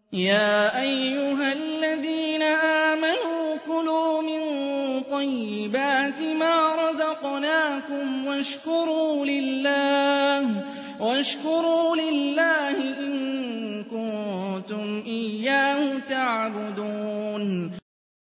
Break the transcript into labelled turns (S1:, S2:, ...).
S1: يَا أَيُّهَا الَّذِينَ آمَنُوا كُلُوا مِن طَيِّبَاتِ مَا رَزَقْنَاكُمْ وَاشْكُرُوا لِلَّهِ إِن كُنتُمْ إِيَّاهُ تَعْبُدُونَ